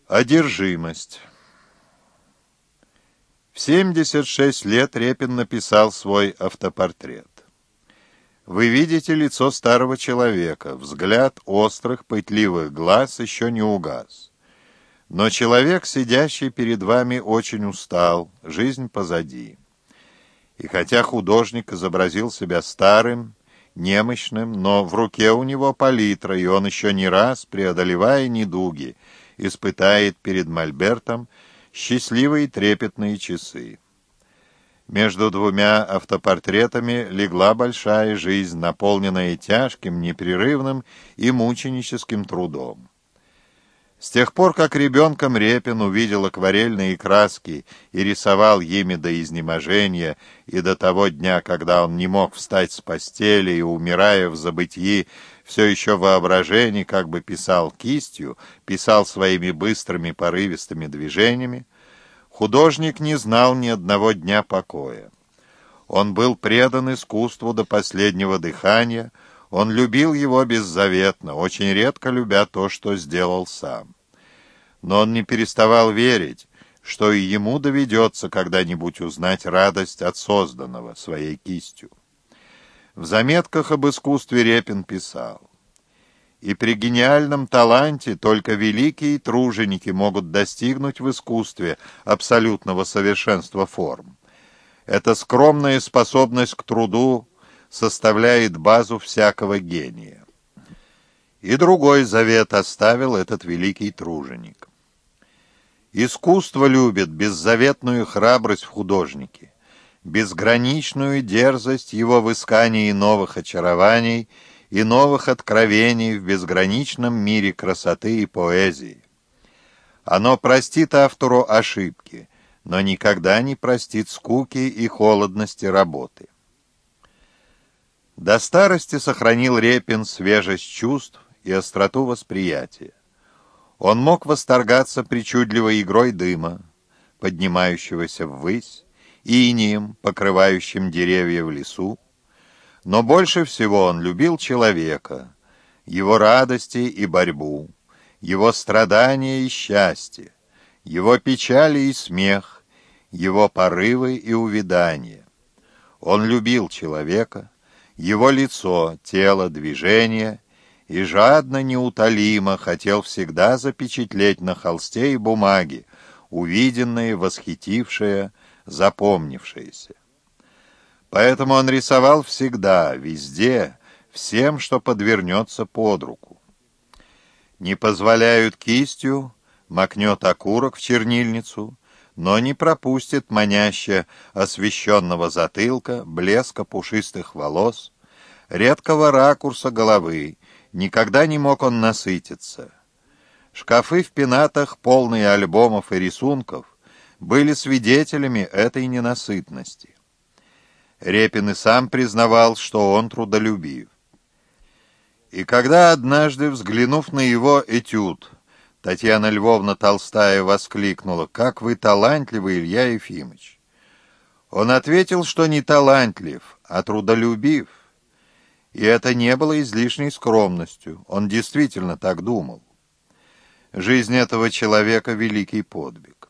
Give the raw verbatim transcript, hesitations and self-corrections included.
Одержимость. В семьдесят шесть лет Репин написал свой автопортрет. Вы видите лицо старого человека, взгляд острых, пытливых глаз еще не угас. Но человек, сидящий перед вами, очень устал, жизнь позади. И хотя художник изобразил себя старым, немощным, но в руке у него палитра, и он еще не раз, преодолевая недуги, испытает перед мольбертом счастливые трепетные часы. Между двумя автопортретами легла большая жизнь, наполненная тяжким, непрерывным и мученическим трудом. С тех пор, как ребенком Репин увидел акварельные краски и рисовал ими до изнеможения, и до того дня, когда он не мог встать с постели и, умирая в забытии, все еще в воображении как бы писал кистью, писал своими быстрыми порывистыми движениями, художник не знал ни одного дня покоя. Он был предан искусству до последнего дыхания, он любил его беззаветно, очень редко любя то, что сделал сам. Но он не переставал верить, что и ему доведется когда-нибудь узнать радость от созданного своей кистью. В заметках об искусстве Репин писал: «И при гениальном таланте только великие труженики могут достигнуть в искусстве абсолютного совершенства форм. Эта скромная способность к труду составляет базу всякого гения». И другой завет оставил этот великий труженик. Искусство любит беззаветную храбрость в художнике, безграничную дерзость его в искании новых очарований и новых откровений в безграничном мире красоты и поэзии. Оно простит автору ошибки, но никогда не простит скуки и холодности работы. До старости сохранил Репин свежесть чувств и остроту восприятия. Он мог восторгаться причудливой игрой дыма, поднимающегося ввысь, инеем, покрывающим деревья в лесу, но больше всего он любил человека, его радости и борьбу, его страдания и счастье, его печали и смех, его порывы и увядания. Он любил человека, его лицо, тело, движение, и жадно, неутолимо хотел всегда запечатлеть на холсте и бумаге увиденное, восхитившее, запомнившееся. Поэтому он рисовал всегда, везде, всем, что подвернется под руку. Не позволяют кистью, макнет окурок в чернильницу, но не пропустит маняще освещенного затылка, блеска пушистых волос, редкого ракурса головы. Никогда не мог он насытиться. Шкафы в пенатах, полные альбомов и рисунков, были свидетелями этой ненасытности. Репин и сам признавал, что он трудолюбив. И когда однажды, взглянув на его этюд, Татьяна Львовна Толстая воскликнула: «Как вы талантливы, Илья Ефимович!» Он ответил, что не талантлив, а трудолюбив. И это не было излишней скромностью, он действительно так думал. Жизнь этого человека — великий подвиг.